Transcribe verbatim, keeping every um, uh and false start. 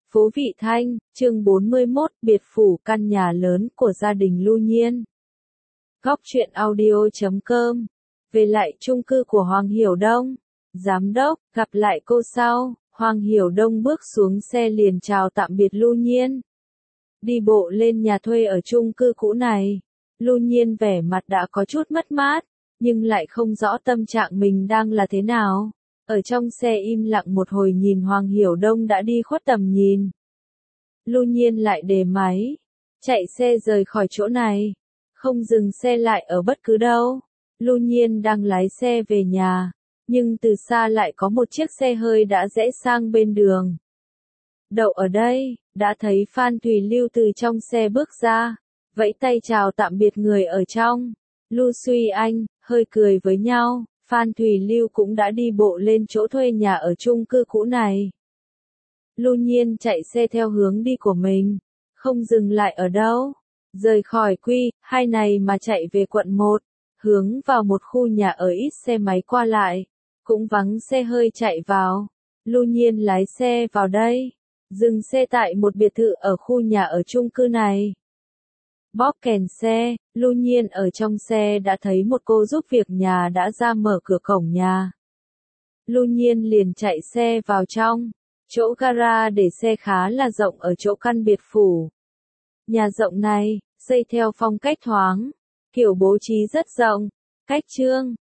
Phố Vị Thanh, chương bốn mươi mốt, biệt phủ căn nhà lớn của gia đình Lưu Nhiên. Góc truyện audio chấm com. Về lại chung cư của Hoàng Hiểu Đông. Giám đốc, gặp lại cô sau. Hoàng Hiểu Đông bước xuống xe liền chào tạm biệt Lưu Nhiên. Đi bộ lên nhà thuê ở chung cư cũ này. Lưu Nhiên vẻ mặt đã có chút mất mát, nhưng lại không rõ tâm trạng mình đang là thế nào. Ở trong xe im lặng một hồi nhìn Hoàng Hiểu Đông đã đi khuất tầm nhìn. Lưu Nhiên lại đề máy, chạy xe rời khỏi chỗ này, không dừng xe lại ở bất cứ đâu. Lưu Nhiên đang lái xe về nhà, nhưng từ xa lại có một chiếc xe hơi đã rẽ sang bên đường. Đậu ở đây, đã thấy Phan Thùy Lưu từ trong xe bước ra, vẫy tay chào tạm biệt người ở trong. Lưu Suy Anh, hơi cười với nhau. Phan Thùy Lưu cũng đã đi bộ lên chỗ thuê nhà ở chung cư cũ này. Lưu Nhiên chạy xe theo hướng đi của mình, không dừng lại ở đâu. Rời khỏi Quy hai này mà chạy về quận một, hướng vào một khu nhà ở ít xe máy qua lại, cũng vắng xe hơi chạy vào. Lưu Nhiên lái xe vào đây, dừng xe tại một biệt thự ở khu nhà ở chung cư này. Bóp kèn xe, Lưu Nhiên ở trong xe đã thấy một cô giúp việc nhà đã ra mở cửa cổng nhà. Lưu Nhiên liền chạy xe vào trong, chỗ gara để xe khá là rộng ở chỗ căn biệt phủ. Nhà rộng này, xây theo phong cách thoáng, kiểu bố trí rất rộng, cách trương,